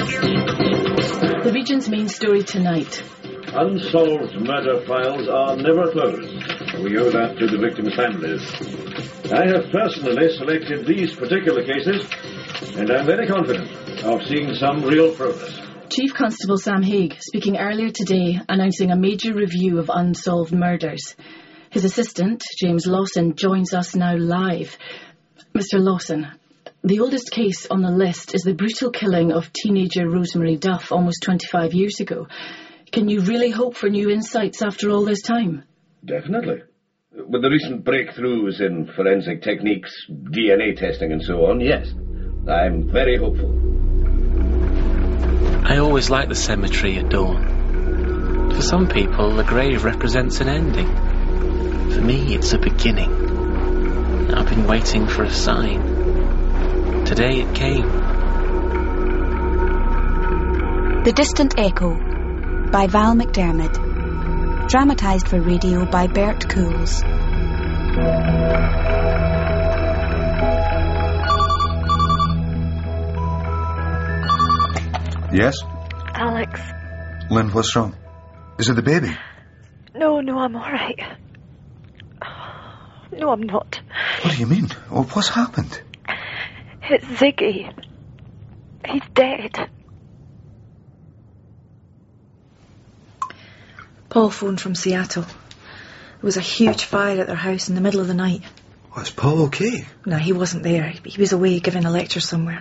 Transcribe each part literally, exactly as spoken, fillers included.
The Region's main story tonight. Unsolved murder files are never closed. We owe that to the victims' families. I have personally selected these particular cases, and I'm very confident of seeing some real progress. Chief Constable Sam Haig speaking earlier today, announcing a major review of unsolved murders. His assistant, James Lawson, joins us now live. Mister Lawson, the oldest case on the list is the brutal killing of teenager Rosemary Duff almost twenty-five years ago. Can you really hope for new insights after all this time? Definitely. With the recent breakthroughs in forensic techniques, D N A testing and so on, yes. I'm very hopeful. I always like the cemetery at dawn. For some people, the grave represents an ending. For me, it's a beginning. I've been waiting for a sign. Today it came. The Distant Echo by Val McDermid. Dramatised for radio by Bert Cools. Yes? Alex. Lynn, what's wrong? Is it the baby? No, no, I'm all right. No, I'm not. What do you mean? Well, what's happened? It's Ziggy. He's dead. Paul phoned from Seattle. There was a huge fire at their house in the middle of the night. Oh, is Paul okay? No, he wasn't there. He was away giving a lecture somewhere.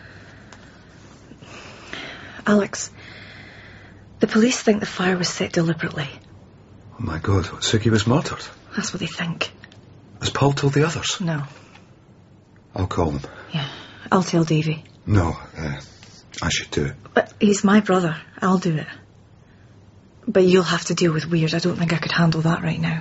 Alex, the police think the fire was set deliberately. Oh, my God. Ziggy was murdered? That's what they think. Has Paul told the others? No. I'll call them. Yeah, I'll tell Davy. No, uh, I should do it. But he's my brother. I'll do it. But you'll have to deal with Weird. I don't think I could handle that right now.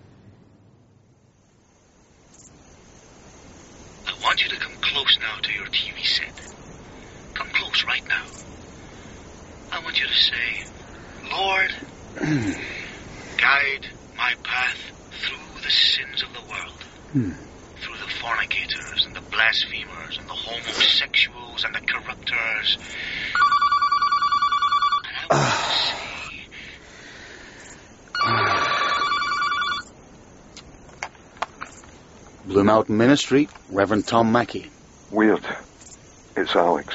I want you to come close now to your T V set. Come close right now. I want you to say, Lord, guide my path through the sins of the world. Hmm. Through the fornicators and the blasphemers and the homosexuals and the corruptors. And I want you to say, Blue Mountain Ministry, Reverend Tom Mackey. Weird. It's Alex.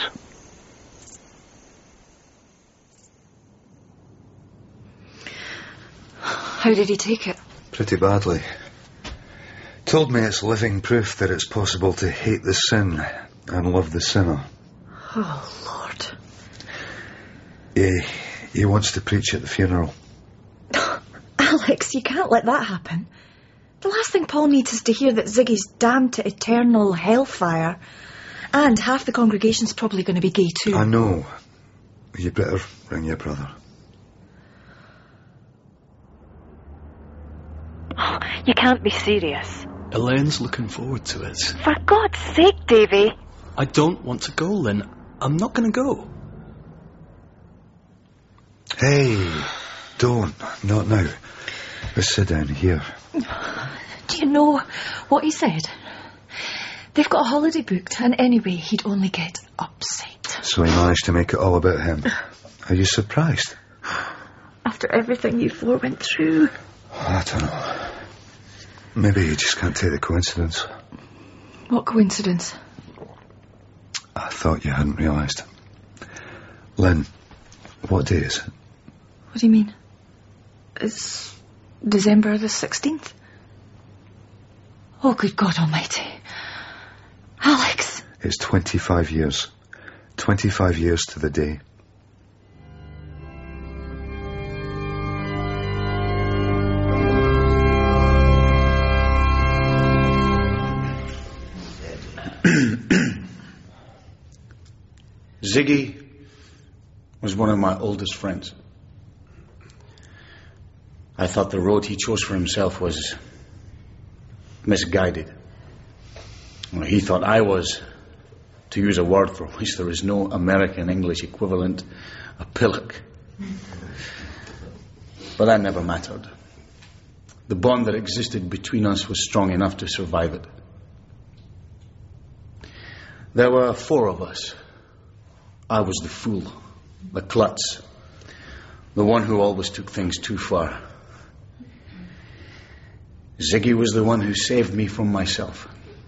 How did he take it? Pretty badly. Told me it's living proof that it's possible to hate the sin and love the sinner. Oh, Lord. He, he wants to preach at the funeral. Alex, you can't let that happen. The last thing Paul needs is to hear that Ziggy's damned to eternal hellfire. And half the congregation's probably going to be gay too. I know. You better ring your brother. Oh, you can't be serious. Elaine's looking forward to it. For God's sake, Davy. I don't want to go, Lynn. I'm not going to go. Hey, don't. Not now. Let's sit down here. Do you know what he said? They've got a holiday booked, and anyway, he'd only get upset. So he managed to make it all about him. Are you surprised? After everything you four went through. I don't know. Maybe you just can't take the coincidence. What coincidence? I thought you hadn't realised. Lynn, what day is it? What do you mean? It's December the sixteenth? Oh, good God almighty. Alex! It's twenty-five years. Twenty-five years to the day. Ziggy was one of my oldest friends. I thought the road he chose for himself was misguided. Well, he thought I was, to use a word for which there is no American English equivalent, a pillock. But that never mattered. The bond that existed between us was strong enough to survive it. There were four of us. I was the fool, the klutz, the one who always took things too far. Ziggy was the one who saved me from myself.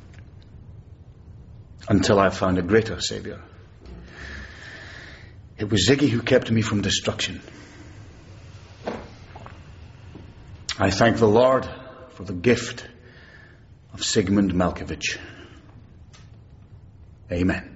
Until I found a greater savior. It was Ziggy who kept me from destruction. I thank the Lord for the gift of Sigmund Malkovich. Amen.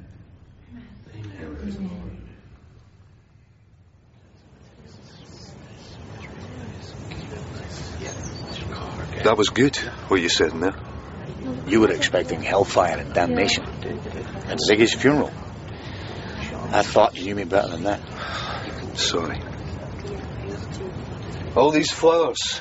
That was good, what you said in there. You were expecting hellfire and damnation at Ziggy's funeral. I thought you knew me better than that. Sorry. All these flowers.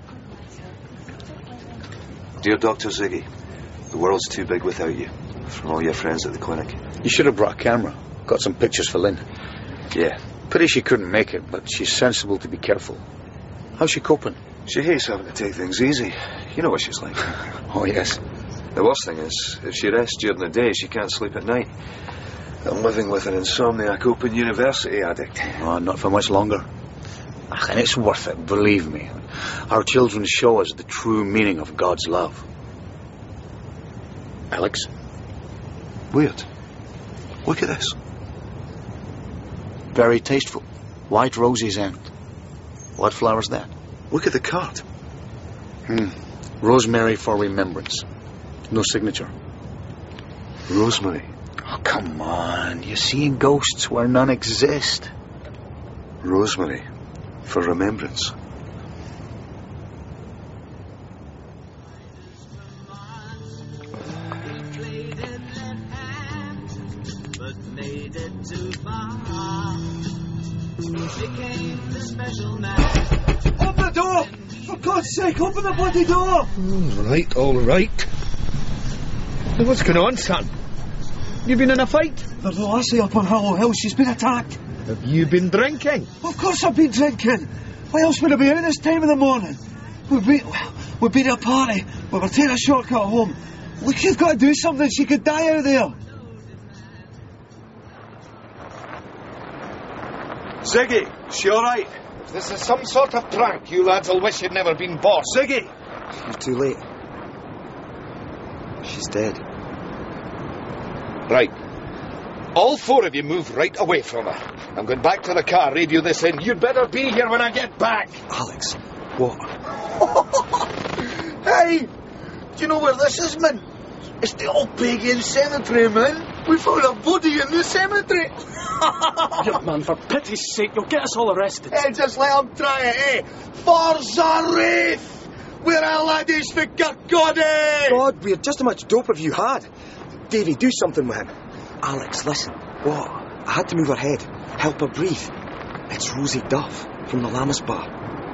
Dear Doctor Ziggy, the world's too big without you. From all your friends at the clinic. You should have brought a camera. Got some pictures for Lynn. Yeah. Pity she couldn't make it, but she's sensible to be careful. How's she coping? She hates having to take things easy. You know what she's like. Oh, yes. The worst thing is, if she rests during the day, she can't sleep at night. I'm living with an insomniac open university addict. Oh, not for much longer. Ach, and it's worth it, believe me. Our children show us the true meaning of God's love. Alex? Weird. Look at this. Very tasteful. White roses and... What flower's that? Look at the card. Hmm. Rosemary for remembrance. No signature. Rosemary? Oh, come on. You're seeing ghosts where none exist. Rosemary for remembrance. Open the door! For God's sake, open the bloody door! All right, all right. Well, what's going on, son? You been in a fight? There's a lassie up on Hollow Hill. She's been attacked. Have you been drinking? Of course I've been drinking. Why else would I be out this time of the morning? We've been, we've been at a party. We were taking a shortcut home. Look, you've got to do something. She could die out there. Ziggy, she all right? If this is some sort of prank, you lads will wish you'd never been boss. Ziggy! You're too late. She's dead. Right. All four of you move right away from her. I'm going back to the car, radio this in. You'd better be here when I get back. Alex, what? Hey! Do you know where this is, man? It's the old pagan cemetery, man. We found a body in the cemetery. Young man, for pity's sake, you'll get us all arrested. Hey, just let him try it, eh? Forza Wraith! We're our laddies for Kirkcaldy! God, we're just how much dope have you had? Davy, do something with him. Alex, listen. What? I had to move her head. Help her breathe. It's Rosie Duff from the Lammas Bar.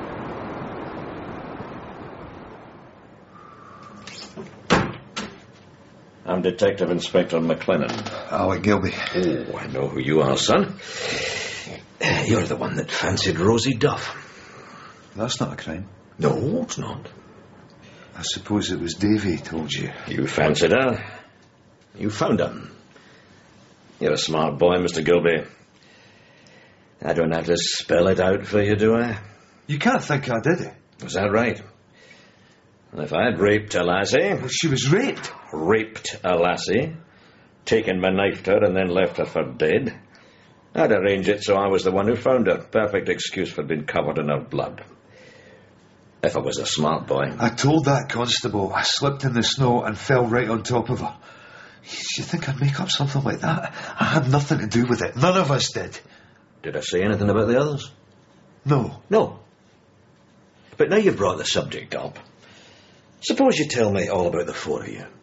I'm Detective Inspector McLennan. Alec Gilby. Oh, I know who you are, son. You're the one that fancied Rosie Duff. That's not a crime. No, it's not. I suppose it was Davy told you. You fancied her. You found her. You're a smart boy, Mister Gilby. I don't have to spell it out for you, do I? You can't think I did it. Was that right? And if I had raped a lassie... Well, she was raped. Raped a lassie, taken my knife to her and then left her for dead, I'd arrange it so I was the one who found her. Perfect excuse for being covered in her blood. If I was a smart boy. I told that constable I slipped in the snow and fell right on top of her. You think I'd make up something like that? I had nothing to do with it. None of us did. Did I say anything about the others? No. No. But now you've brought the subject up, suppose you tell me all about the four of you.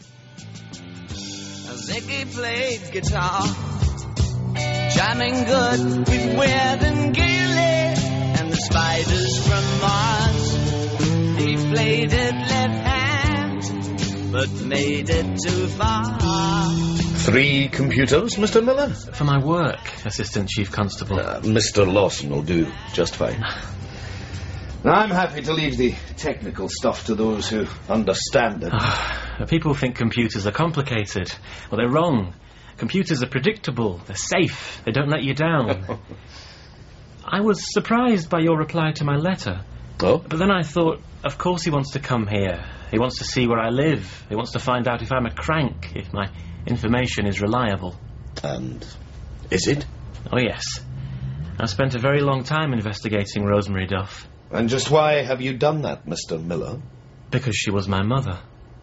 Ziggy played guitar, jamming good with Weird and Gilly and the Spiders from Mars. He played it left hand, but made it too far. Three computers, Mister Miller? For my work, Assistant Chief Constable. Uh, Mister Lawson will do just fine. I'm happy to leave the technical stuff to those who understand it. People think computers are complicated. Well, they're wrong. Computers are predictable, they're safe, they don't let you down. I was surprised by your reply to my letter. Oh? But then I thought, of course he wants to come here. He wants to see where I live. He wants to find out if I'm a crank, if my information is reliable. And is it? Oh, yes. I've spent a very long time investigating Rosemary Duff. And just why have you done that, Mister Miller? Because she was my mother.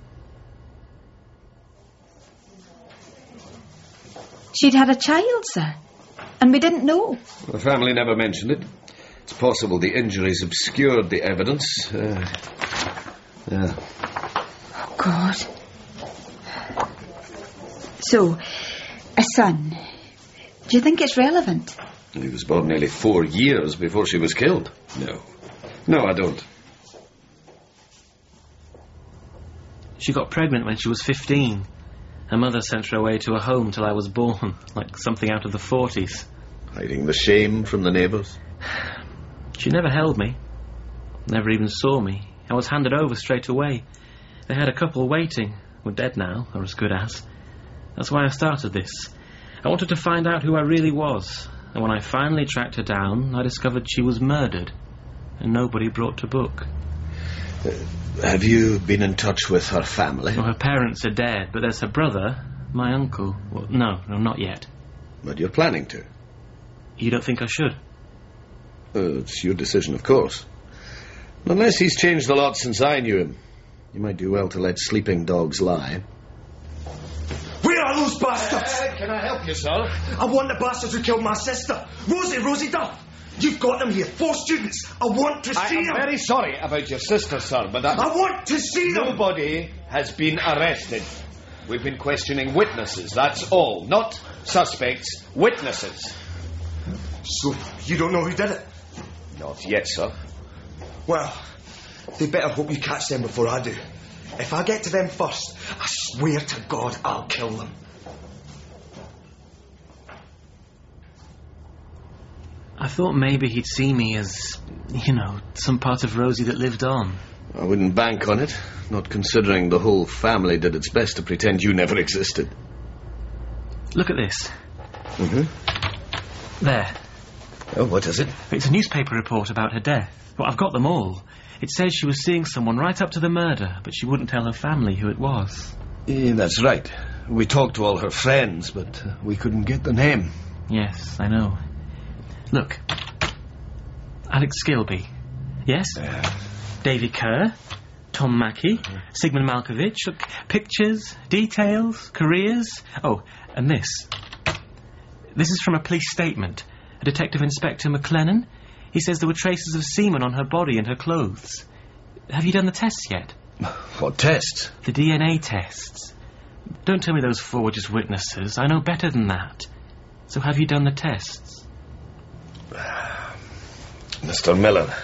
She'd had a child, sir. And we didn't know. The family never mentioned it. It's possible the injuries obscured the evidence. Uh, yeah. Oh, God. So, a son. Do you think it's relevant? He was born nearly four years before she was killed. No. No, I don't. She got pregnant when she was fifteen. Her mother sent her away to a home till I was born, like something out of the forties. Hiding the shame from the neighbours? She never held me. Never even saw me. I was handed over straight away. They had a couple waiting. We're dead now, or as good as. That's why I started this. I wanted to find out who I really was. And when I finally tracked her down, I discovered she was murdered. And nobody brought to book. Uh, have you been in touch with her family? Well, her parents are dead, but there's her brother, my uncle. Well, no, no, not yet. But you're planning to? You don't think I should? Uh, it's your decision, of course. Unless he's changed a lot since I knew him. You might do well to let sleeping dogs lie. Where are those bastards? Uh, can I help you, sir? I want the bastards who killed my sister. Rosie, Rosie Duff. You've got them here. Four students. I want to see I am them. very sorry about your sister, sir, but I... I want to see them. Nobody has been arrested. We've been questioning witnesses, that's all. Not suspects, witnesses. So, you don't know who did it? Not yet, sir. Well, they better hope you catch them before I do. If I get to them first, I swear to God I'll kill them. I thought maybe he'd see me as, you know, some part of Rosie that lived on. I wouldn't bank on it, not considering the whole family did its best to pretend you never existed. Look at this. Mm-hmm. There. Oh, what is it? It's a newspaper report about her death. Well, I've got them all. It says she was seeing someone right up to the murder, but she wouldn't tell her family who it was. Yeah, that's right. We talked to all her friends, but uh, we couldn't get the name. Yes, I know. Look. Alex Skilby. Yes? Uh, Davy Kerr. Tom Mackey. Sigmund Malkovich. Look, pictures, details, careers. Oh, and this. This is from a police statement. A Detective Inspector McLennan. He says there were traces of semen on her body and her clothes. Have you done the tests yet? What tests? The D N A tests. Don't tell me those four were just witnesses. I know better than that. So have you done the tests? Mister Miller,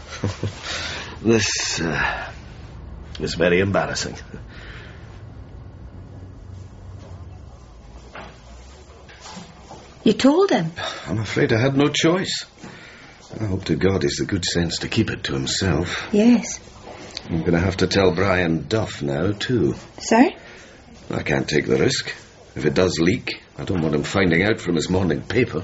this uh, is very embarrassing. You told him? I'm afraid I had no choice. I hope to God he's the good sense to keep it to himself. Yes. I'm going to have to tell Brian Duff now, too. Sir? I can't take the risk. If it does leak, I don't want him finding out from his morning paper.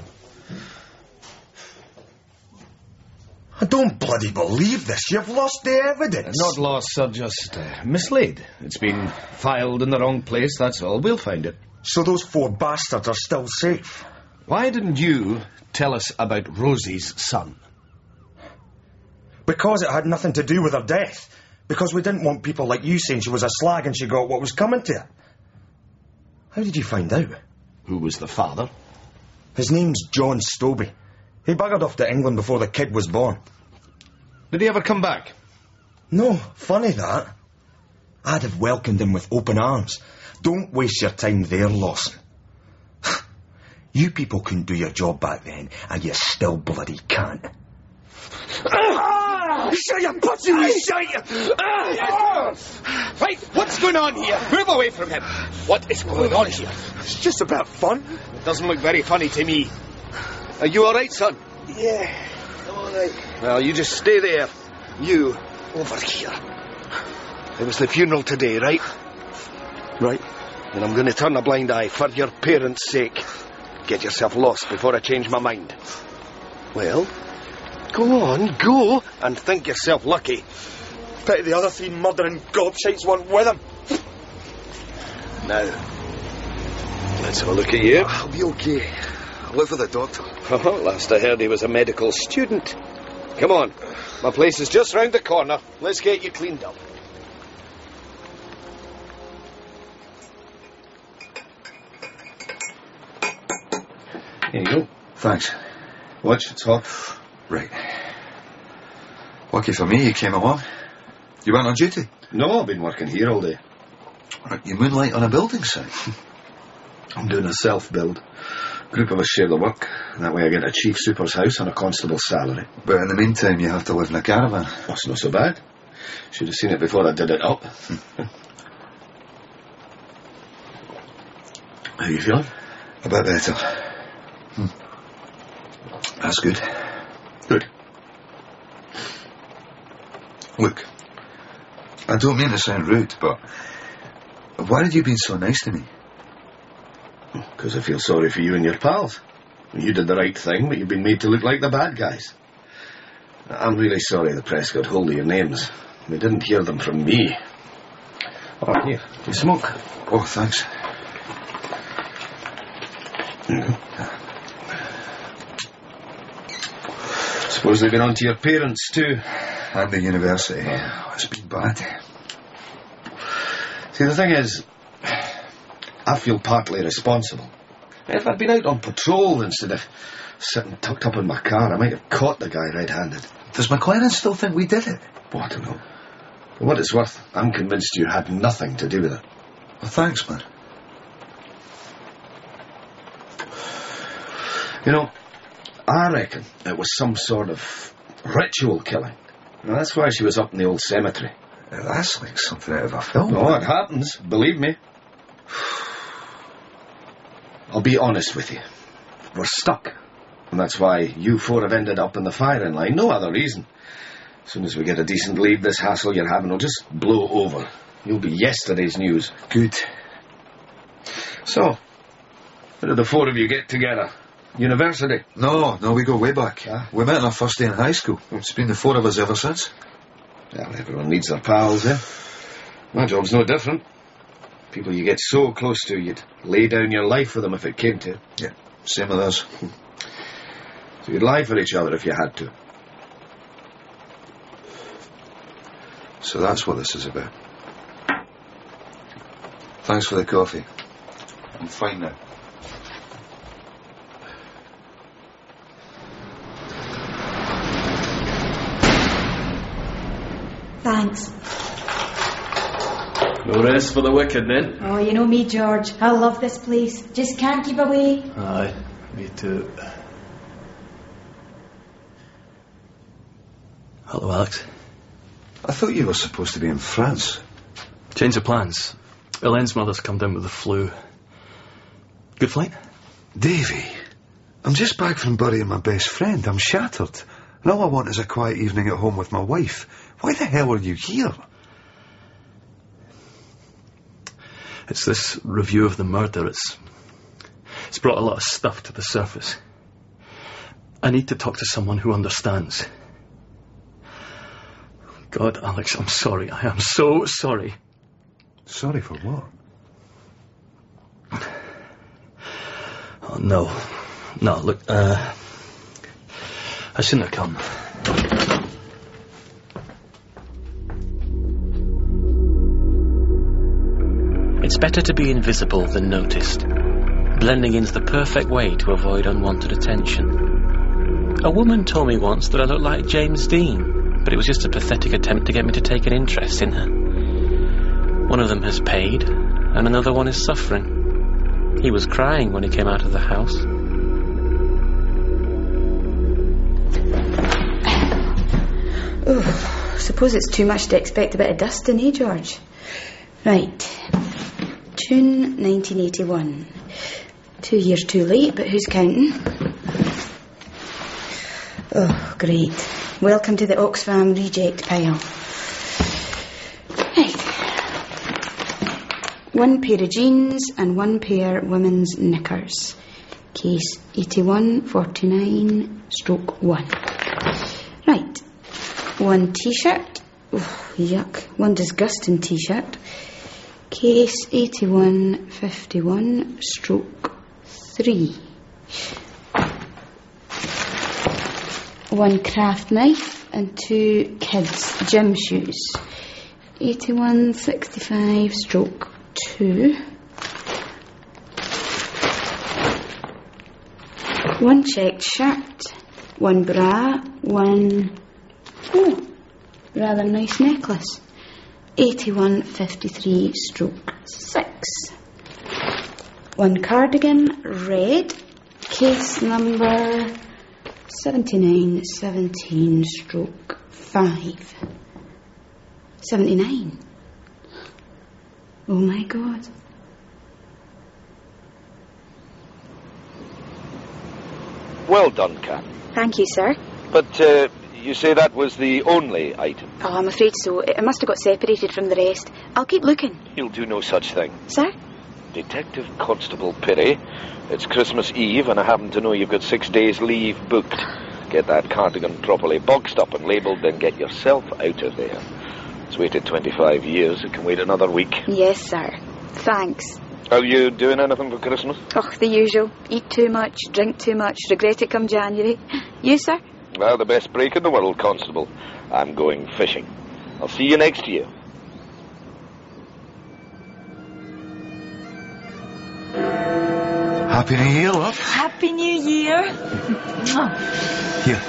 I don't bloody believe this. You've lost the evidence. Not lost, sir, just uh, mislaid. It's been filed in the wrong place, that's all. We'll find it. So those four bastards are still safe? Why didn't you tell us about Rosie's son? Because it had nothing to do with her death. Because we didn't want people like you saying she was a slag and she got what was coming to her. How did you find out? Who was the father? His name's John Stobie. He buggered off to England before the kid was born. Did he ever come back? No, funny that. I'd have welcomed him with open arms. Don't waste your time there, Lawson. You people couldn't do your job back then, and you still bloody can't. Ah! Shut your pussy! Shut you! Ah! Right, what's going on here? Move away from him. What is going on here? It's just about fun. It doesn't look very funny to me. Are you all right, son? Yeah, I'm all right. Well, you just stay there. You, over here. It was the funeral today, right? Right. and I'm going to turn a blind eye for your parents' sake. Get yourself lost before I change my mind. Well, go on, go, and think yourself lucky. Pity the other three murdering gobshites weren't with him. Now, let's have a look at you. I'll be okay. I'll live with the doctor. Oh, last I heard he was a medical student. Come on, my place is just round the corner. Let's get you cleaned up. Here you go. Thanks. Watch, it's hot. Right. Lucky for me you came along. You weren't on duty? No, I've been working here all day. Right, you moonlight on a building site? I'm doing a self-build. Group of us share the work. That way I get a chief super's house on a constable's salary. But in the meantime you have to live in a caravan. That's not so bad. Should have seen it before I did it up. How you feeling? A bit better. Hmm. That's good. Good. Look, I don't mean to sound rude, but why have you been so nice to me? Because I feel sorry for you and your pals. You did the right thing, but you've been made to look like the bad guys. I'm really sorry the press got hold of your names. They didn't hear them from me. Oh, here, you smoke. Oh, thanks. Mm-hmm. Suppose they've been on to your parents, too. And the university. Oh, it's been bad. See, the thing is, I feel partly responsible. If I'd been out on patrol instead of sitting tucked up in my car, I might have caught the guy red-handed. Does McLaren still think we did it? Oh, I don't know. For what it's worth, I'm convinced you had nothing to do with it. Well, thanks, man. You know, I reckon it was some sort of ritual killing. Now, that's why she was up in the old cemetery. Now, that's like something out of a film. Oh, it happens, believe me. I'll be honest with you. We're stuck. And that's why you four have ended up in the firing line. No other reason. As soon as we get a decent lead, this hassle you're having will just blow over. You'll be yesterday's news. Good. So, how did the four of you get together? University? No, no, we go way back. Huh? We met on our first day in high school. It's been the four of us ever since. Well, everyone needs their pals, eh? My job's no different. People you get so close to, you'd lay down your life for them if it came to it. Yeah, same with us. So you'd lie for each other if you had to. So that's what this is about. Thanks for the coffee. I'm fine now. Thanks. No rest for the wicked, then? Oh, you know me, George. I love this place. Just can't keep away. Aye, me too. Hello, Alex. I thought you were supposed to be in France. Change of plans. Elaine's mother's come down with the flu. Good flight? Davy, I'm just back from burying my best friend. I'm shattered. And all I want is a quiet evening at home with my wife. Why the hell are you here? It's this review of the murder. It's, it's brought a lot of stuff to the surface. I need to talk to someone who understands. God, Alex, I'm sorry. I am so sorry. Sorry for what? Oh, no. No, look, uh... I shouldn't have come. It's better to be invisible than noticed. Blending in's the perfect way to avoid unwanted attention. A woman told me once that I looked like James Dean, but it was just a pathetic attempt to get me to take an interest in her. One of them has paid, and another one is suffering. He was crying when he came out of the house. Oh, suppose it's too much to expect a bit of dusting, eh, George? Right. June nineteen eighty-one. Two years too late, but who's counting? Oh, great. Welcome to the Oxfam reject pile. Right. one pair of jeans and one pair women's knickers. Case eighty-one forty-nine stroke one. Right. One t-shirt. Oh, yuck. One disgusting t-shirt. Case eighty-one fifty-one stroke three. One craft knife and two kids' gym shoes. eighty-one sixty-five stroke two. One checked shirt. One bra. One... Oh, rather nice necklace. eighty-one fifty-three stroke six. One cardigan, red. Case number seventy-nine seventeen stroke five. seventy-nine. Oh my God. Well done, Kat. Thank you, sir. But uh, you say that was the only item? Oh, I'm afraid so. It must have got separated from the rest. I'll keep looking. You'll do no such thing. Sir? Detective Constable Perry, it's Christmas Eve and I happen to know you've got six days leave booked. Get that cardigan properly boxed up and labelled, then get yourself out of there. It's waited twenty-five years. It can wait another week. Yes, sir. Thanks. Are you doing anything for Christmas? Oh, the usual. Eat too much, drink too much, regret it come January. You, sir? Well, the best break in the world, Constable. I'm going fishing. I'll see you next year. Happy New Year, love. Happy New Year. Here.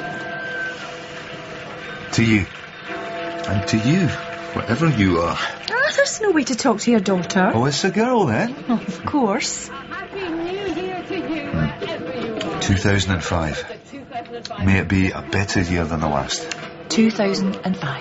To you. And to you, whatever you are. Ah, there's no way to talk to your daughter. Oh, it's a girl then? Oh, of course. Happy New Year to you, wherever you are. two thousand five. May it be a better year than the last. two thousand five.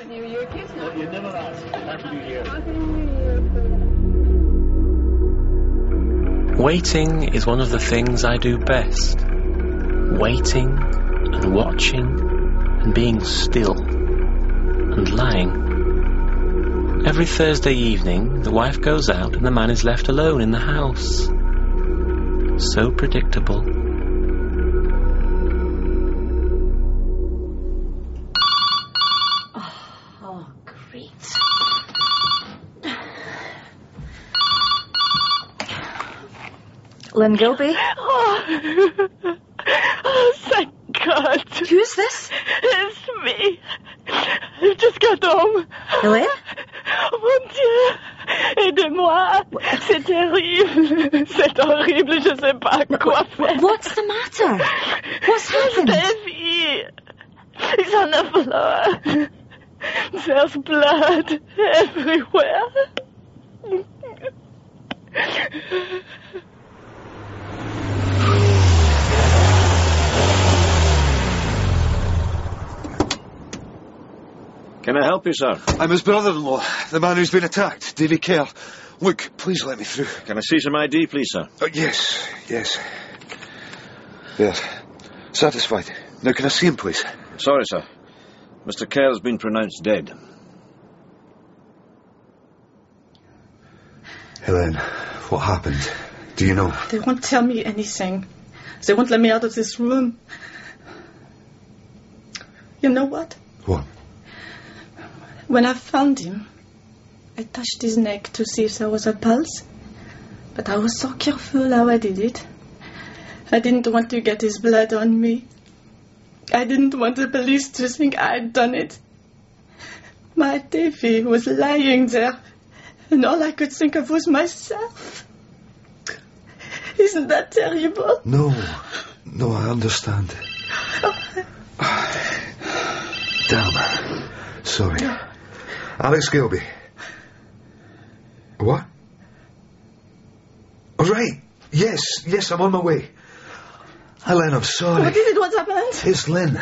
Waiting is one of the things I do best. Waiting and watching and being still and lying. Every Thursday evening, the wife goes out and the man is left alone in the house. So predictable. Oh, great. Lynn Gilby? Oh. Oh, thank God. Who's this? It's me. I've just got home. Hélène? Mon Dieu. Aidez-moi. C'est terrible. C'est horrible. Je sais pas quoi faire. What's the matter? What's happened? Davy. He's on the floor. There's blood everywhere. Can I help you, sir? I'm his brother-in-law, the man who's been attacked, Davy Kerr. Look, please let me through. Can I see some I D, please, sir? Uh, yes, yes. Yes. Satisfied. Now, can I see him, please? Sorry, sir. Mister Kerr has been pronounced dead. Hélène, what happened? Do you know? They won't tell me anything. They won't let me out of this room. You know what? What? When I found him, I touched his neck to see if there was a pulse. But I was so careful how I did it. I didn't want to get his blood on me. I didn't want the police to think I'd done it. My Davy was lying there, and all I could think of was myself. Isn't that terrible? No. No, I understand. Damn. Sorry. Alex Gilby. What? Oh, right. Yes, yes, I'm on my way. Helen, I'm sorry. What is it? What's happened? It's Lynn.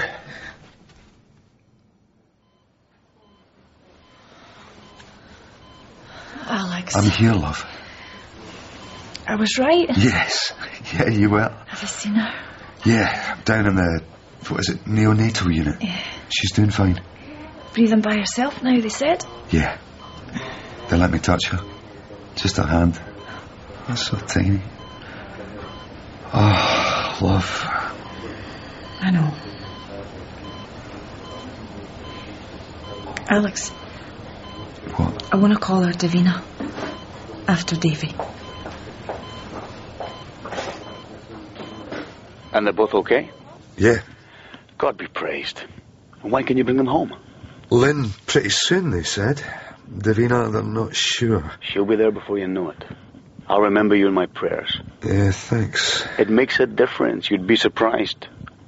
Alex. I'm here, love. I was right. Yes. Yeah, you were. Have you seen her? Yeah, down in the, what is it, neonatal unit. Yeah. She's doing fine. Breathing by herself now, they said. Yeah. They let me touch her. Just a hand. That's so tiny. Oh, love. I know. Alex. What? I want to call her Davina. After Davy. And they're both okay? Yeah. God be praised. And when can you bring them home? Lynn, pretty soon, they said. Davina, they're not sure. She'll be there before you know it. I'll remember you in my prayers. Yeah, thanks. It makes a difference. You'd be surprised.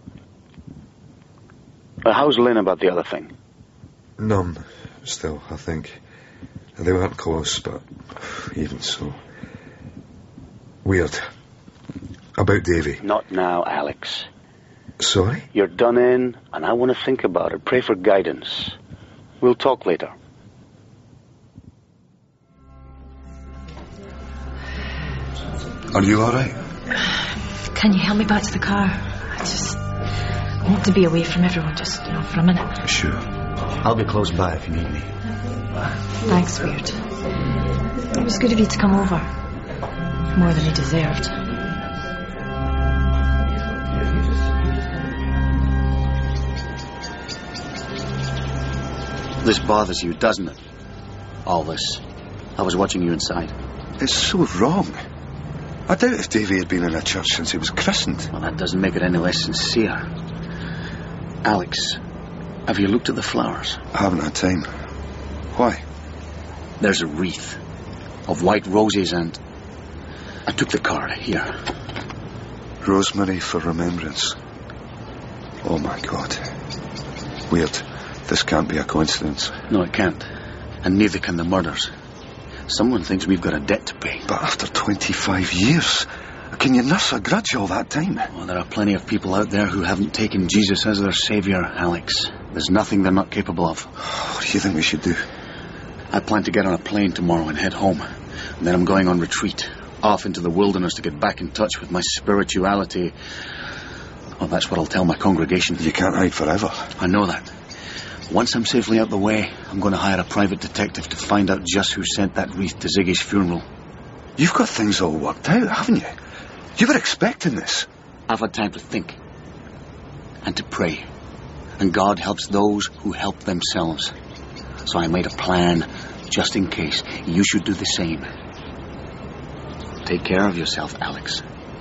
Well, how's Lynn about the other thing? Numb, still, I think. They weren't close, but even so. Weird. About Davy. Not now, Alex. Sorry? You're done in, and I want to think about it. Pray for guidance. We'll talk later. Are you all right? Can you help me back to the car? I just I want to be away from everyone, just, you know, for a minute. Sure. I'll be close by if you need me. Thanks, Weird. It was good of you to come over. More than you deserved. This bothers you, doesn't it? All this. I was watching you inside. It's so wrong. I doubt if Davy had been in a church since he was christened. Well, that doesn't make it any less sincere. Alex, have you looked at the flowers? I haven't had time. Why? There's a wreath of white roses and... I took the card. Here. Rosemary for remembrance. Oh, my God. Weird. This can't be a coincidence. No, it can't. And neither can the murders. Someone thinks we've got a debt to pay. But after twenty-five years, can you nurse a grudge all that time? Well, there are plenty of people out there who haven't taken Jesus as their saviour, Alex. There's nothing they're not capable of. What do you think we should do? I plan to get on a plane tomorrow and head home. And then I'm going on retreat, off into the wilderness to get back in touch with my spirituality. Well, that's what I'll tell my congregation. You can't hide forever. I know that. Once I'm safely out the way, I'm going to hire a private detective to find out just who sent that wreath to Ziggy's funeral. You've got things all worked out, haven't you? You were expecting this. I've had time to think. And to pray. And God helps those who help themselves. So I made a plan, just in case. You should do the same. Take care of yourself, Alex.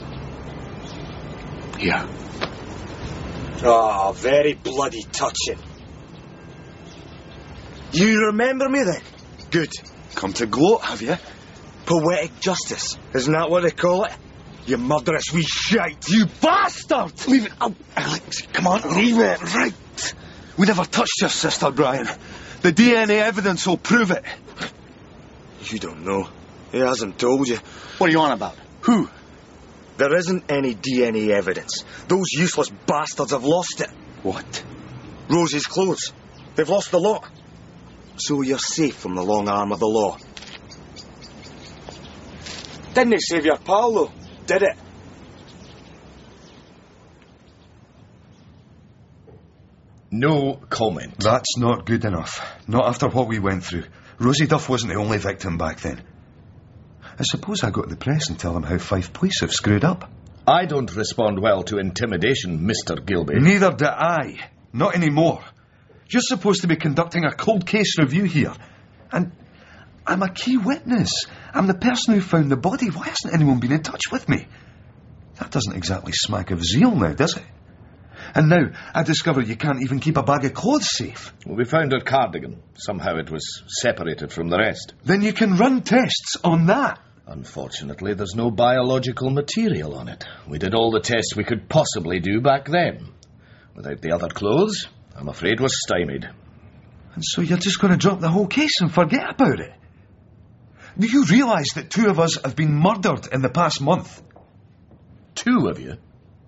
Here. Oh, very bloody touching. You remember me then? Good. Come to gloat, have you? Poetic justice. Isn't that what they call it? You murderous wee shite. You bastard! Leave it. Oh, Alex, come on, leave it. Right. We never touched your sister, Brian. The D N A evidence will prove it. You don't know. He hasn't told you. What are you on about? Who? There isn't any D N A evidence. Those useless bastards have lost it. What? Rosie's clothes. They've lost the lot. So you're safe from the long arm of the law. Didn't it save your pal, though? Did it? No comment. That's not good enough. Not after what we went through. Rosie Duff wasn't the only victim back then. I suppose I go to the press and tell them how Fife Police have screwed up. I don't respond well to intimidation, Mister Gilby. Neither do I. Not anymore. You're supposed to be conducting a cold case review here. And I'm a key witness. I'm the person who found the body. Why hasn't anyone been in touch with me? That doesn't exactly smack of zeal now, does it? And now I discover you can't even keep a bag of clothes safe. Well, we found her cardigan. Somehow it was separated from the rest. Then you can run tests on that. Unfortunately, there's no biological material on it. We did all the tests we could possibly do back then. Without the other clothes, I'm afraid we're stymied. And so you're just going to drop the whole case and forget about it? Do you realise that two of us have been murdered in the past month? Two of you?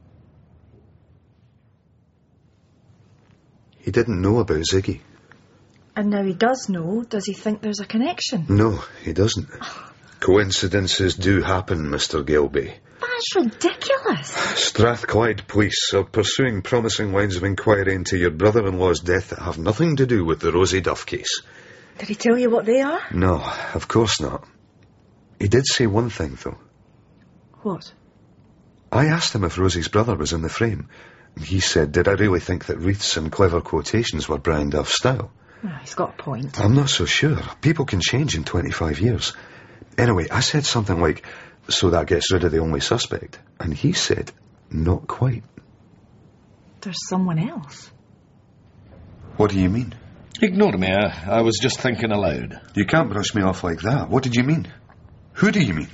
He didn't know about Ziggy. And now he does know. Does he think there's a connection? No, he doesn't. Coincidences do happen, Mister Gilby. That's ridiculous. Strathclyde Police are pursuing promising lines of inquiry into your brother-in-law's death that have nothing to do with the Rosie Duff case. Did he tell you what they are? No, of course not. He did say one thing, though. What? I asked him if Rosie's brother was in the frame. He said, did I really think that wreaths and clever quotations were Brian Duff's style? Oh, he's got a point. I'm not so sure. People can change in twenty-five years. Anyway, I said something like, so that gets rid of the only suspect. And he said, not quite. There's someone else. What do you mean? Ignore me, I, I was just thinking aloud. You can't brush me off like that. What did you mean? Who do you mean?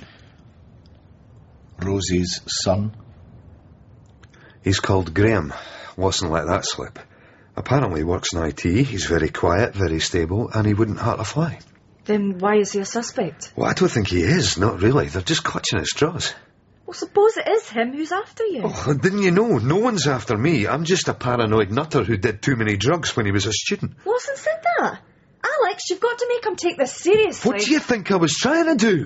Rosie's son. He's called Graham. Wasn't let that slip. Apparently he works in I T, he's very quiet, very stable, and he wouldn't hurt a fly. Then why is he a suspect? Well, I don't think he is, not really. They're just clutching at straws. Well, suppose it is him who's after you. Oh, didn't you know? No one's after me. I'm just a paranoid nutter who did too many drugs when he was a student. Lawson said that. Alex, you've got to make him take this seriously. What do you think I was trying to do?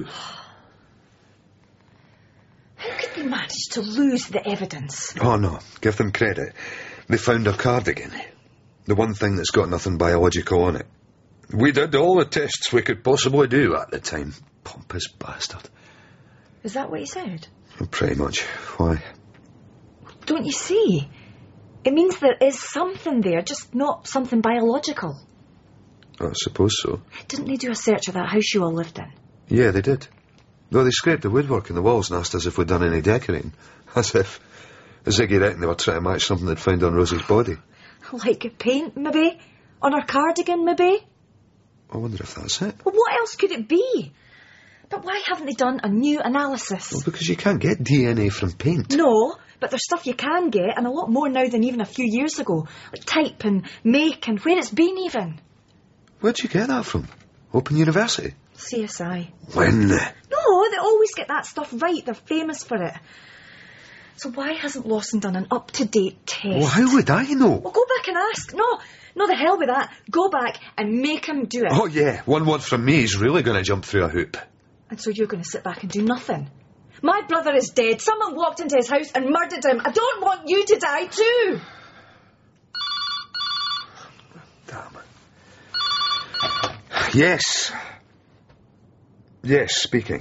How could they manage to lose the evidence? Oh, no. Give them credit. They found her cardigan. The one thing that's got nothing biological on it. We did all the tests we could possibly do at the time. Pompous bastard. Is that what he said? Pretty much. Why? Don't you see? It means there is something there, just not something biological. I suppose so. Didn't they do a search of that house you all lived in? Yeah, they did. Though they scraped the woodwork in the walls and asked us if we'd done any decorating. As if Ziggy reckoned they were trying to match something they'd found on Rosie's body. Like paint, maybe? On her cardigan, maybe? I wonder if that's it. Well, what else could it be? But why haven't they done a new analysis? Well, because you can't get D N A from paint. No, but there's stuff you can get, and a lot more now than even a few years ago. Like type and make and where it's been even. Where'd you get that from? Open University? C S I. When? No, they always get that stuff right. They're famous for it. So why hasn't Lawson done an up-to-date test? Well, how would I know? Well, go back and ask. No, no, the hell with that. Go back and make him do it. Oh, yeah. One word from me, he's really going to jump through a hoop. And so you're going to sit back and do nothing? My brother is dead. Someone walked into his house and murdered him. I don't want you to die too. Damn. Yes. Yes, speaking.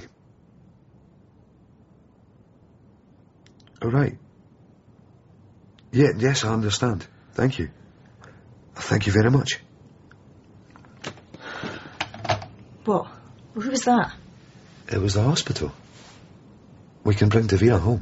All right. Yeah, yes, I understand. Thank you. Thank you very much. What? Who was that? It was the hospital. We can bring Davina home.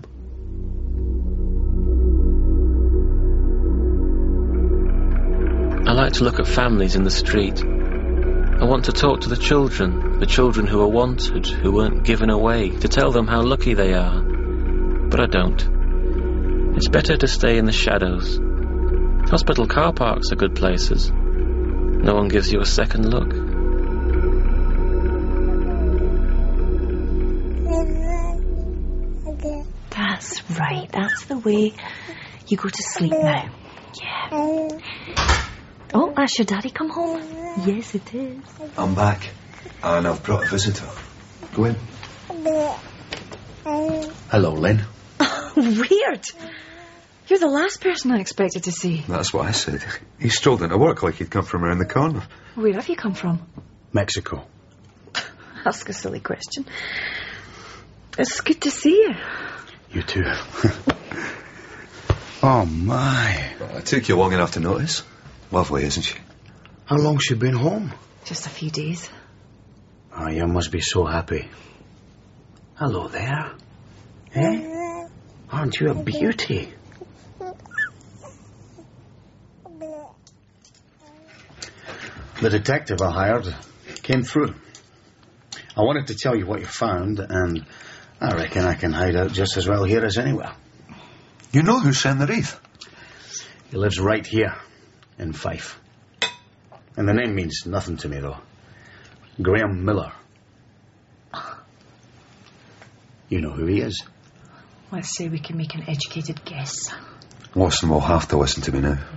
I like to look at families in the street. I want to talk to the children, the children who are wanted, who weren't given away, to tell them how lucky they are. But I don't. It's better to stay in the shadows. Hospital car parks are good places. No one gives you a second look. That's right. That's the way you go to sleep now. Yeah. Oh, that's your daddy come home? Yes, it is. I'm back. And I've brought a visitor. Go in. Hello, Lynn. Weird. You're the last person I expected to see. That's what I said. He strolled into work like he'd come from around the corner. Where have you come from? Mexico. Ask a silly question. It's good to see you. You too. Oh, my. Well, it took you long enough to notice. Lovely, isn't she? How long's she been home? Just a few days. Oh, you must be so happy. Hello there. Eh? Aren't you a beauty? The detective I hired came through. I wanted to tell you what you found, and I reckon I can hide out just as well here as anywhere. You know who sent the wreath? He lives right here, in Fife. And the name means nothing to me, though. Graham Miller. You know who he is? Let's say we can make an educated guess. Lawson will have to listen to me now.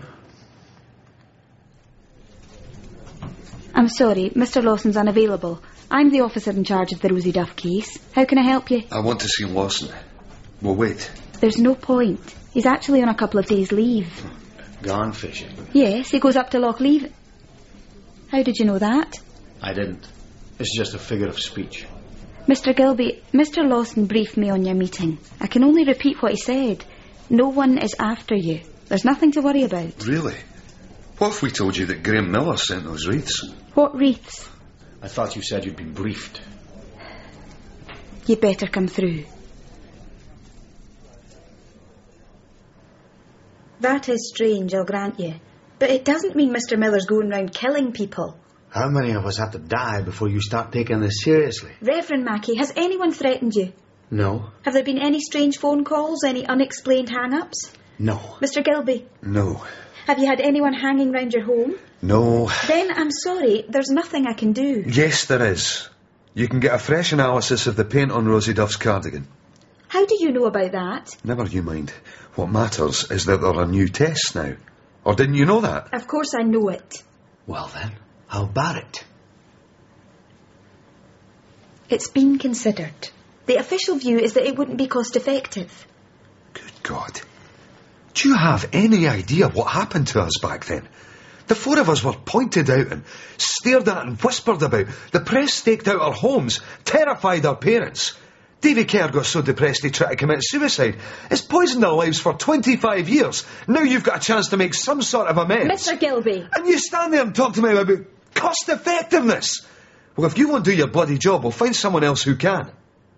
I'm sorry, Mister Lawson's unavailable. I'm the officer in charge of the Rosie Duff case. How can I help you? I want to see Lawson. Well, wait. There's no point. He's actually on a couple of days' leave. Gone fishing? Yes, he goes up to Loch Leven. How did you know that? I didn't. It's just a figure of speech. Mister Gilby, Mister Lawson briefed me on your meeting. I can only repeat what he said. No one is after you. There's nothing to worry about. Really? What if we told you that Graham Miller sent those wreaths? What wreaths? I thought you said you'd been briefed. You'd better come through. That is strange, I'll grant you. But it doesn't mean Mister Miller's going round killing people. How many of us have to die before you start taking this seriously? Reverend Mackey, has anyone threatened you? No. Have there been any strange phone calls, any unexplained hang-ups? No. Mister Gilby? No. Have you had anyone hanging round your home? No. Then I'm sorry, there's nothing I can do. Yes, there is. You can get a fresh analysis of the paint on Rosie Duff's cardigan. How do you know about that? Never you mind. What matters is that there are new tests now. Or didn't you know that? Of course I know it. Well then, how about it? It's been considered. The official view is that it wouldn't be cost effective. Good God. Do you have any idea what happened to us back then? The four of us were pointed out and stared at and whispered about. The press staked out our homes, terrified our parents. Davy Kerr got so depressed he tried to commit suicide. It's poisoned our lives for twenty-five years. Now you've got a chance to make some sort of amends. Mister Gilby! And you stand there and talk to me about cost effectiveness. Well, if you won't do your bloody job, we'll find someone else who can.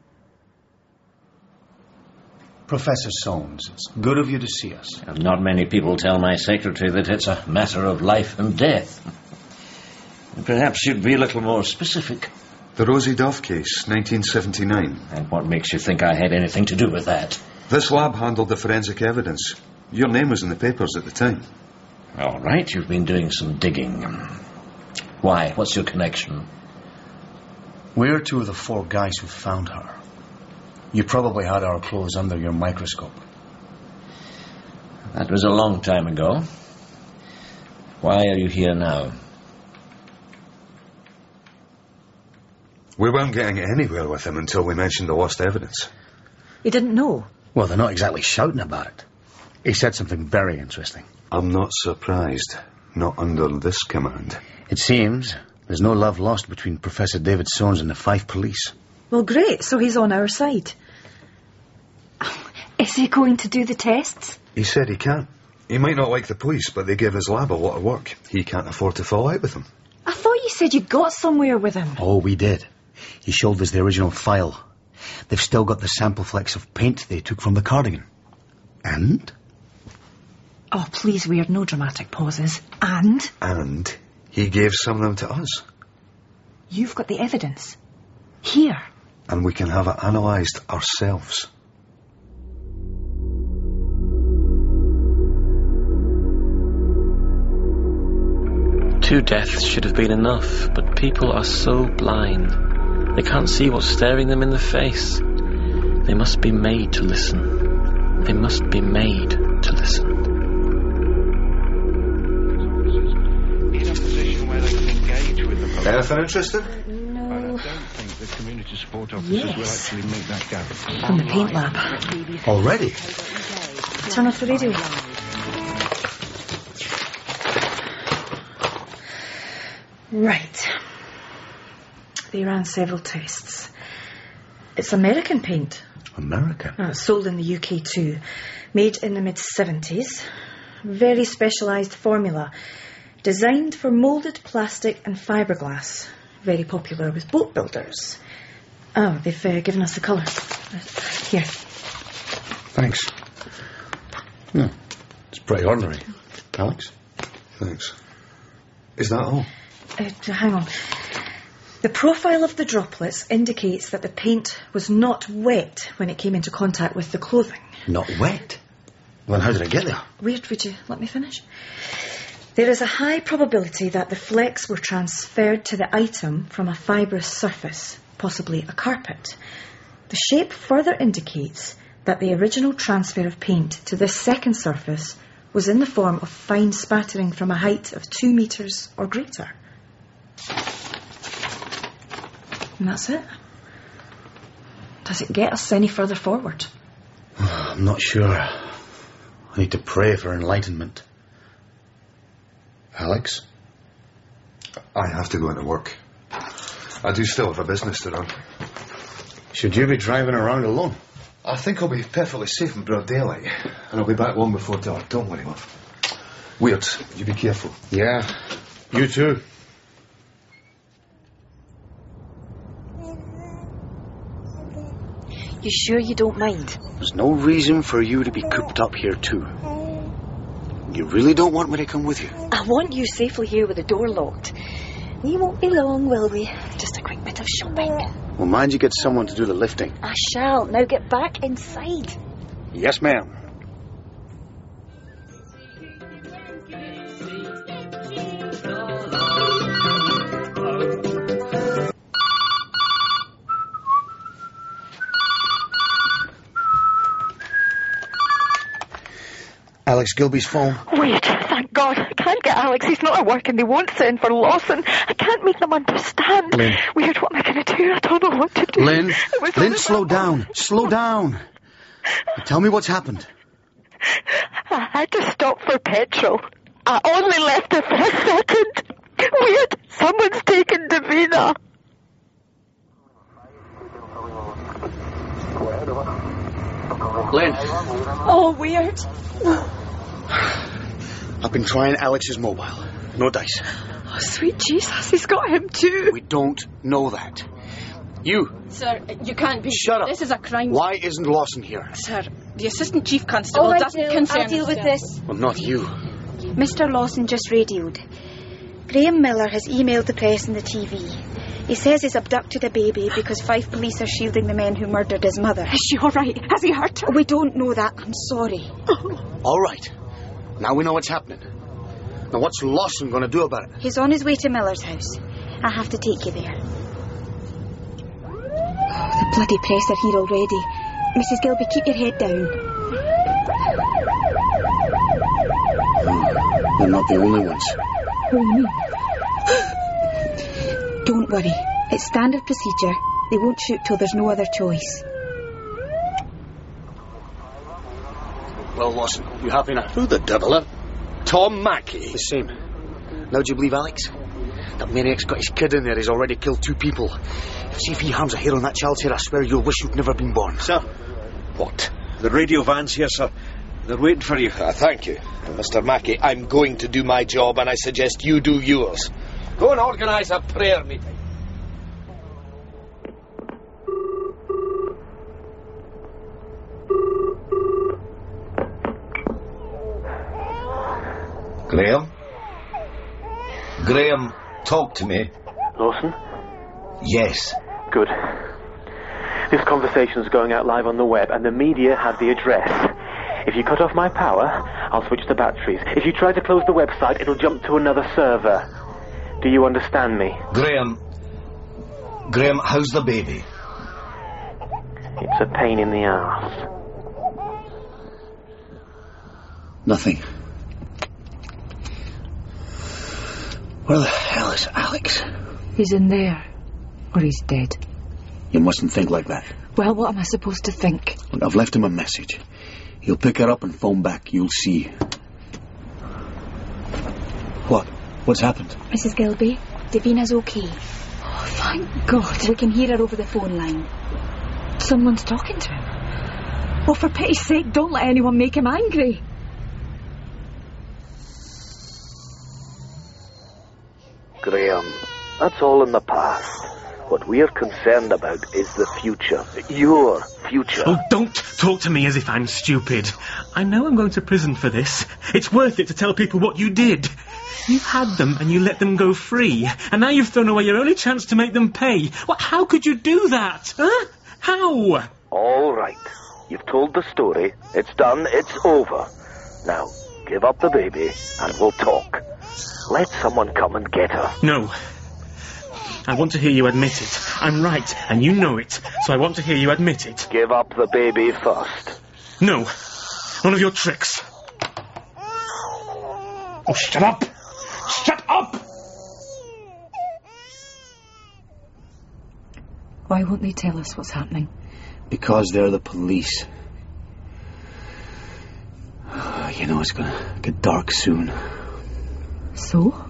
Professor Soames, it's good of you to see us. And not many people tell my secretary that it's a matter of life and death. Perhaps you'd be a little more specific. The Rosie Duff case, nineteen seventy-nine. And what makes you think I had anything to do with that? This lab handled the forensic evidence. Your name was in the papers at the time. All right, you've been doing some digging. Why? What's your connection? We're two of the four guys who found her. You probably had our clothes under your microscope. That was a long time ago. Why are you here now? We weren't getting anywhere with him until we mentioned the lost evidence. He didn't know? Well, they're not exactly shouting about it. He said something very interesting. I'm not surprised. Not under this command. It seems there's no love lost between Professor David Soames and the Fife Police. Well, great, so he's on our side. Is he going to do the tests? He said he can. He might not like the police, but they give his lab a lot of work. He can't afford to fall out with them. I thought you said you got somewhere with him. Oh, we did. He showed us the original file. They've still got the sample flecks of paint they took from the cardigan. And? Oh, please, Weird, no dramatic pauses. And? And he gave some of them to us. You've got the evidence. Here. And we can have it analysed ourselves. Two deaths should have been enough, but people are so blind. They can't see what's staring them in the face. They must be made to listen. They must be made to listen. In a position where they can engage with the public. Anything interesting? No. I don't think the community support officers Yes. will actually make that gap. From the paint lab. Already? Turn off the radio. Right. They ran several tests. It's American paint. American? Uh, sold in the U K too. Made in the mid-seventies. Very specialised formula. Designed for moulded plastic and fiberglass. Very popular with boat builders. Oh, they've uh, given us the colour. Uh, here. Thanks. No, it's pretty ordinary. Alex? Thanks. Is that all? Uh, hang on. The profile of the droplets indicates that the paint was not wet when it came into contact with the clothing. Not wet? Well, then how did it get there? Weird, would you let me finish? There is a high probability that the flecks were transferred to the item from a fibrous surface, possibly a carpet. The shape further indicates that the original transfer of paint to this second surface was in the form of fine spattering from a height of two metres or greater. And that's it. Does it get us any further forward? I'm not sure. I need to pray for enlightenment. Alex? I have to go into work. I do still have a business to run. Should you be driving around alone? I think I'll be perfectly safe in broad daylight. And I'll be back long before dark. Don't worry, love. Weird. You be careful. Yeah. You too. You sure you don't mind? There's no reason for you to be cooped up here too. You really don't want me to come with you? I want you safely here with the door locked. We won't be long, will we? Just a quick bit of shopping. Well, mind you get someone to do the lifting. I shall. Now get back inside. Yes, ma'am. Alex Gilby's phone. Wait, thank God. I can't get Alex. He's not at work and they won't send for Lawson. I can't make them understand. Lynn. Weird, what am I going to do? I don't know what to do. Lynn, It was Lynn, all slow about- down. Slow down. Tell me what's happened. I had to stop for petrol. I only left it for a second. Weird, someone's taken Davina. Lynn, Oh, Weird. I've been trying Alex's mobile. No dice. Oh, sweet Jesus, he's got him too. We don't know that. You, Sir, you can't be. Shut up. This is a crime. why isn't Lawson here? Sir, the assistant chief constable All right, doesn't Jill, concern I'll deal with himself. this. Well, not you. Mister Lawson just radioed. Graham Miller has emailed the press and the T V. He says he's abducted a baby because five police are shielding the men who murdered his mother. Is she all right? Has he hurt her? We don't know that. I'm sorry. All right. Now we know what's happening. Now what's Lawson going to do about it? He's on his way to Miller's house. I have to take you there. Oh, the bloody press are here already. Missus Gilby, keep your head down. They're not the only ones. Oh, no. Don't worry. It's standard procedure. They won't shoot till there's no other choice. Well, Lawson, you happy now? Who the devil? Uh? Tom Mackey. The same. Now do you believe Alex? That maniac's got his kid in there. He's already killed two people. See if he harms a hair on that child's hair, I swear you'll wish you'd never been born. Sir? What? The radio van's here, sir. They're waiting for you. Uh, thank you. Mister Mackey, I'm going to do my job and I suggest you do yours. Go and organise a prayer meeting. Graham? Graham, talk to me. Lawson? Yes. Good. This conversation's going out live on the web, and the media have the address. If you cut off my power, I'll switch the batteries. If you try to close the website, it'll jump to another server. Do you understand me? Graham. Graham, how's the baby? It's a pain in the arse. Nothing. Where the hell is Alex? He's in there. Or he's dead. You mustn't think like that. Well, what am I supposed to think? Look, I've left him a message. He'll pick her up and phone back. You'll see. What? What's happened? Missus Gilby, Davina's okay. Oh, thank God. We can hear her over the phone line. Someone's talking to him. Well, for pity's sake, don't let anyone make him angry. Graham, that's all in the past. What we're concerned about is the future. Your future. Oh, don't talk to me as if I'm stupid. I know I'm going to prison for this. It's worth it to tell people what you did. You had them and you let them go free. And now you've thrown away your only chance to make them pay. What? How could you do that? Huh? How? All right. You've told the story. It's done. It's over. Now, give up the baby and we'll talk. Let someone come and get her. No. I want to hear you admit it. I'm right, and you know it, so I want to hear you admit it. Give up the baby first. No. None of your tricks. Oh, shut up! Shut up! Why won't they tell us what's happening? Because they're the police. You know it's gonna get dark soon. So?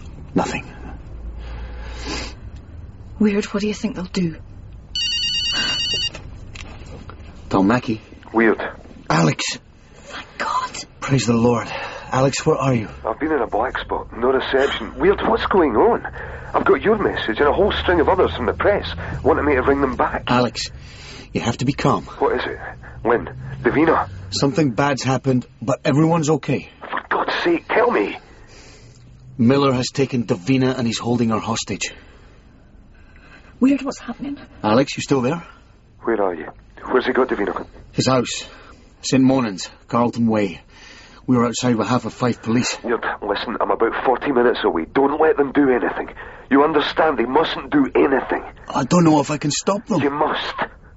Nothing. Weird, what do you think they'll do? Dalmackie. Weird. Alex. Thank God. Praise the Lord. Alex, where are you? I've been in a black spot. No reception. Weird. What's going on? I've got your message and a whole string of others from the press wanting me to ring them back. Alex, you have to be calm. What is it? Lynn? Davina? Something bad's happened, but everyone's okay. For God's sake, tell me. Miller has taken Davina and he's holding her hostage. Weird, what's happening? Alex, you still there? Where are you? Where's he got Davina? His house. Saint Monans, Carlton Way. We were outside with half of Fife police. You're, listen, I'm about forty minutes away. Don't let them do anything. You understand, they mustn't do anything. I don't know if I can stop them. You must.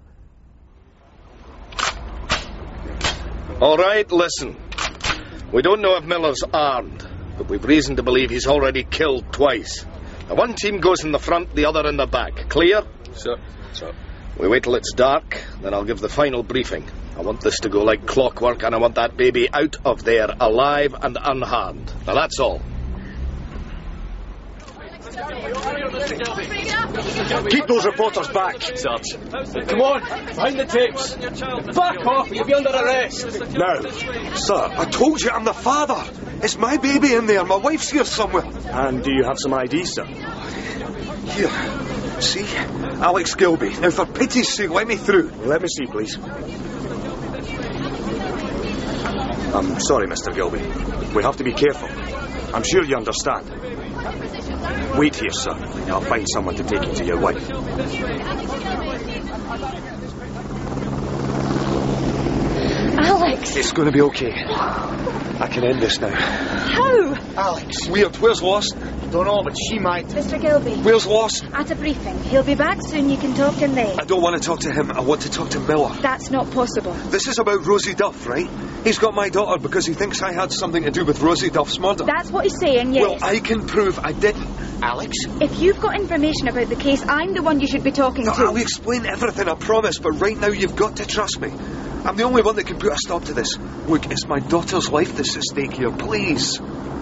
All right, listen. We don't know if Miller's armed, but we've reason to believe he's already killed twice. Now, one team goes in the front, the other in the back. Clear? Sir. Sir. We wait till it's dark, then I'll give the final briefing. I want this to go like clockwork, and I want that baby out of there, alive and unharmed. Now, that's all. Keep those reporters back, Sarge. Come on, behind the tapes. Back off, you'll be under arrest. Now, sir, I told you I'm the father. It's my baby in there. My wife's here somewhere. And do you have some I D, sir? Here. See? Alex Gilby. Now, for pity's sake, let me through. Let me see, please. I'm sorry, Mister Gilby. We have to be careful. I'm sure you understand. Wait here, sir. I'll find someone to take you to your wife. Alex! It's going to be okay. I can end this now. How? Alex. Weird. Where's Lawson? Don't know, but she might. Mister Gilby. Where's Lawson? At a briefing. He'll be back soon. You can talk to him then. I don't want to talk to him. I want to talk to Miller. That's not possible. This is about Rosie Duff, right? He's got my daughter because he thinks I had something to do with Rosie Duff's murder. That's what he's saying, yes. Well, I can prove I didn't. Alex? If you've got information about the case, I'm the one you should be talking no, to. I'll explain everything, I promise, but right now you've got to trust me. I'm the only one that can put a stop to this. Look, it's my daughter's life that's at stake here, please.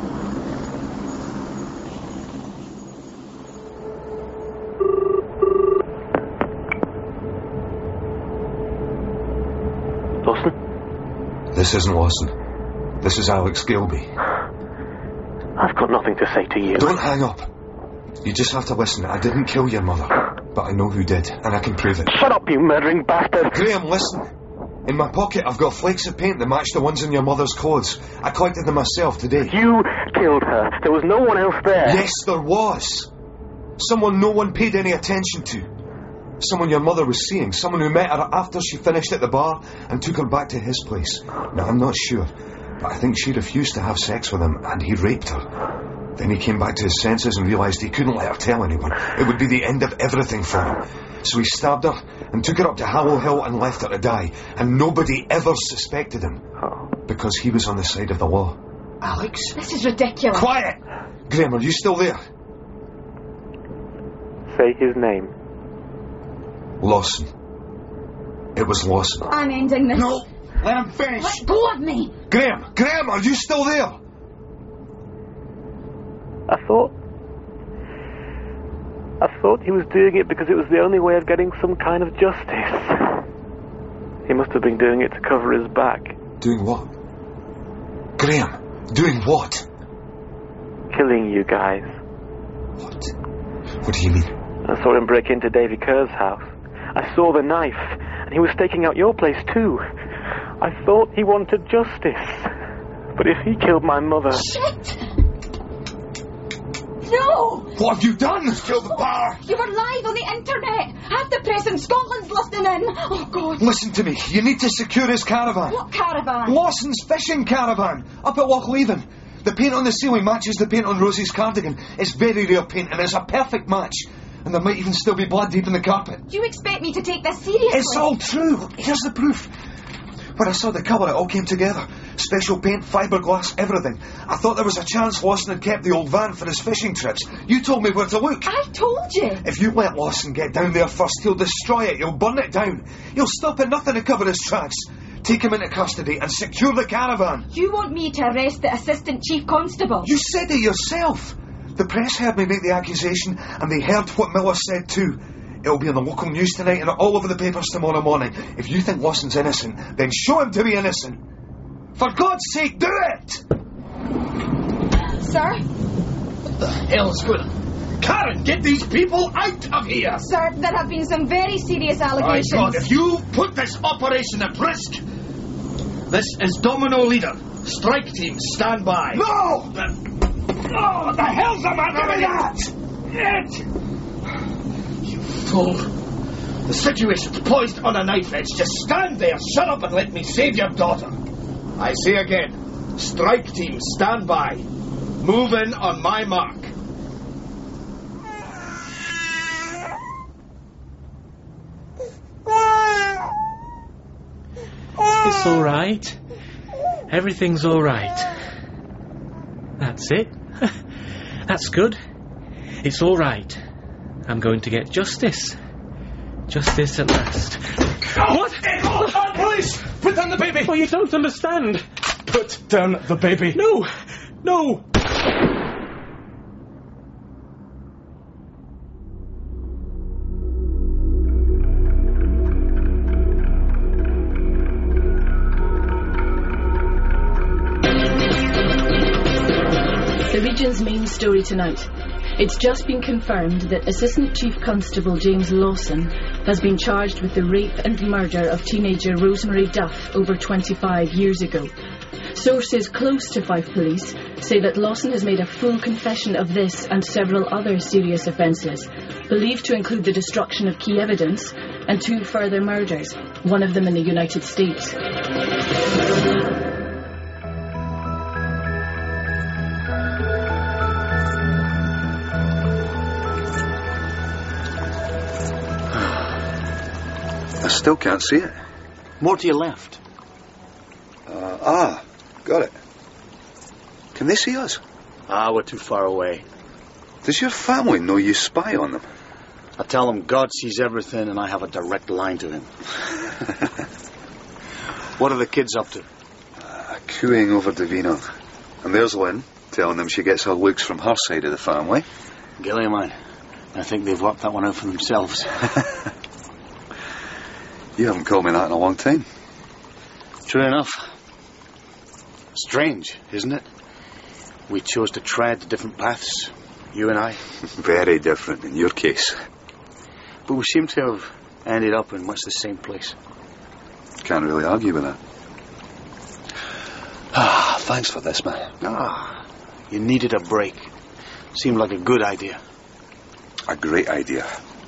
Lawson? This isn't Lawson. This is Alex Gilby. I've got nothing to say to you. Don't hang up. You just have to listen. I didn't kill your mother, but I know who did, and I can prove it. Shut up, you murdering bastard! Graham, listen. In my pocket, I've got flakes of paint that match the ones in your mother's clothes. I collected them myself today. You killed her. There was no one else there. Yes, there was. Someone no one paid any attention to. Someone your mother was seeing. Someone who met her after she finished at the bar and took her back to his place. Now, I'm not sure, but I think she refused to have sex with him and he raped her. Then he came back to his senses and realised he couldn't let her tell anyone. It would be the end of everything for him. So he stabbed her and took her up to Hallow Hill and left her to die. And nobody ever suspected him. Because he was on the side of the law. Alex? This is ridiculous. Quiet! Graham, are you still there? Say his name. Lawson. It was Lawson. I'm ending this. No! Let him finish! Let go of me! Graham! Graham, are you still there? I thought... I thought he was doing it because it was the only way of getting some kind of justice. He must have been doing it to cover his back. Doing what? Graham, doing what? Killing you guys. What? What do you mean? I saw him break into Davy Kerr's house. I saw the knife, and he was staking out your place too. I thought he wanted justice. But if he killed my mother... Shit! No! What have you done? Killed the bar! You were live on the internet! Half the press in Scotland's listening in! Oh, God! Listen to me. You need to secure his caravan. What caravan? Lawson's fishing caravan, up at Loch Leven. The paint on the ceiling matches the paint on Rosie's cardigan. It's very rare paint, and it's a perfect match. And there might even still be blood deep in the carpet. Do you expect me to take this seriously? It's all true. Here's the proof. When I saw the cover, it all came together. Special paint, fiberglass, everything. I thought there was a chance Lawson had kept the old van for his fishing trips. You told me where to look. I told you. If you let Lawson get down there first, he'll destroy it. He'll burn it down. He'll stop at nothing to cover his tracks. Take him into custody and secure the caravan. You want me to arrest the Assistant Chief Constable? You said it yourself. The press heard me make the accusation, and they heard what Miller said too. It'll be in the local news tonight and all over the papers tomorrow morning. If you think Lawson's innocent, then show him to be innocent. For God's sake, do it! Sir? What the hell's going on? Karen, get these people out of here! Sir, there have been some very serious My allegations. God, if you put this operation at risk... This is Domino Leader. Strike team, stand by. No! The... Oh, what the hell's the matter with that? It! You fool. The situation's poised on a knife edge. Just stand there, shut up and let me save your daughter. I say again, strike team, stand by. Move in on my mark. It's all right. Everything's all right. That's it. That's good. It's all right. I'm going to get justice. Justice at last. What? Oh, police! Put down the baby! Oh, you don't understand. Put down the baby. No! No! The Region's main story tonight. It's just been confirmed that Assistant Chief Constable James Lawson has been charged with the rape and murder of teenager Rosemary Duff over twenty-five years ago. Sources close to Fife Police say that Lawson has made a full confession of this and several other serious offences, believed to include the destruction of key evidence and two further murders, one of them in the United States. I still can't see it. More to your left. Uh, ah, got it. Can they see us? Ah, we're too far away. Does your family know you spy on them? I tell them God sees everything and I have a direct line to him. What are the kids up to? Uh, cooing over Davina. And there's Lynn, telling them she gets her looks from her side of the family. Gilliam, I, I think they've worked that one out for themselves. You haven't called me that in a long time. True enough. Strange, isn't it? We chose to tread different paths, you and I. Very different in your case. But we seem to have ended up in much the same place. Can't really argue with that. Ah, thanks for this, man. Ah, you needed a break. Seemed like a good idea. A great idea.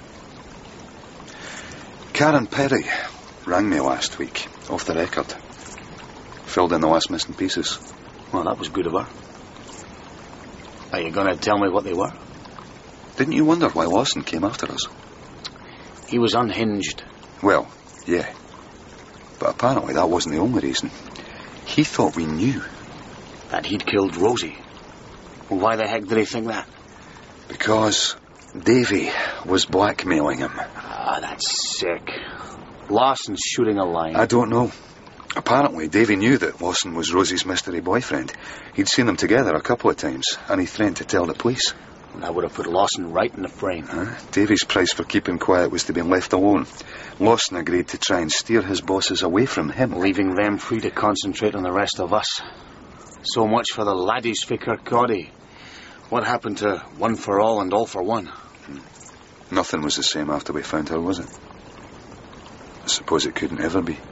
Karen Perry rang me last week, off the record. Filled in the last missing pieces. Well, that was good of her. Are you going to tell me what they were? Didn't you wonder why Lawson came after us? He was unhinged. Well, yeah. But apparently that wasn't the only reason. He thought we knew. That he'd killed Rosie. Well, why the heck did he think that? Because Davy was blackmailing him. Ah, that's sick. Lawson's shooting a line. I don't know. Apparently, Davy knew that Lawson was Rosie's mystery boyfriend. He'd seen them together a couple of times, and he threatened to tell the police. That would have put Lawson right in the frame. Huh? Davy's price for keeping quiet was to be left alone. Lawson agreed to try and steer his bosses away from him. Leaving them free to concentrate on the rest of us. So much for the laddies for Kirkcaldy. What happened to one for all and all for one? Hmm. Nothing was the same after we found her, was it? I suppose it couldn't ever be.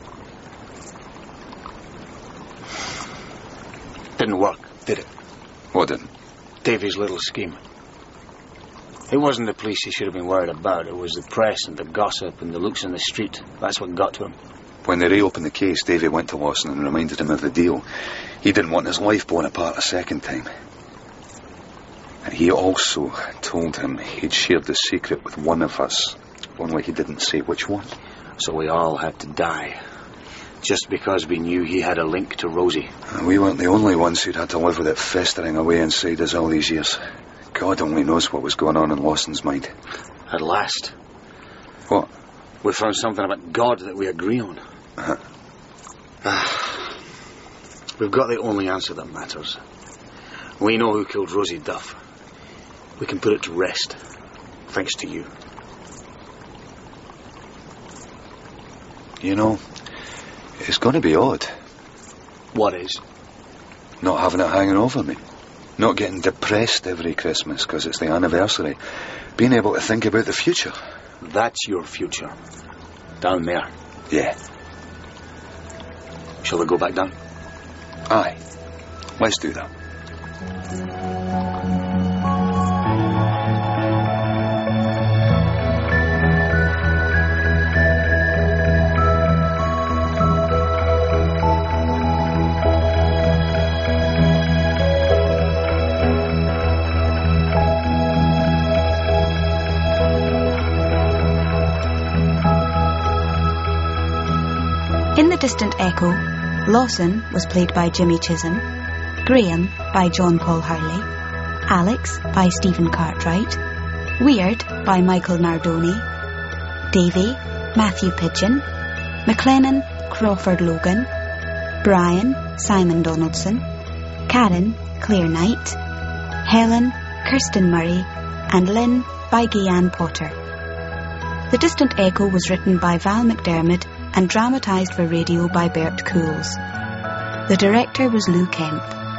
Didn't work, did it? What didn't? Davy's little scheme. It wasn't the police he should have been worried about. It was the press and the gossip and the looks in the street. That's what got to him. When they reopened the case, Davy went to Lawson and reminded him of the deal. He didn't want his life blown apart a second time. And he also told him he'd shared the secret with one of us, only he didn't say which one. So we all had to die. Just because we knew he had a link to Rosie. And we weren't the only ones who'd had to live with it festering away inside us all these years. God only knows what was going on in Lawson's mind. At last. What? We found something about God that we agree on. Uh-huh. Ah, we've got the only answer that matters. We know who killed Rosie Duff. We can put it to rest. Thanks to you. You know, it's going to be odd. What is? Not having it hanging over me. Not getting depressed every Christmas because it's the anniversary. Being able to think about the future. That's your future. Down there. Yeah. Shall we go back down? Aye. Let's do that. In The Distant Echo, Lawson was played by Jimmy Chisholm, Graham by John Paul Hurley, Alex by Stephen Cartwright, Weird by Michael Nardoni, Davy, Matthew Pidgeon, McLennan, Crawford Logan, Brian, Simon Donaldson, Karen, Claire Knight, Helen, Kirsten Murray, and Lynn by Guyanne Potter. The Distant Echo was written by Val McDermid and dramatised for radio by Bert Cools. The director was Lou Kemp.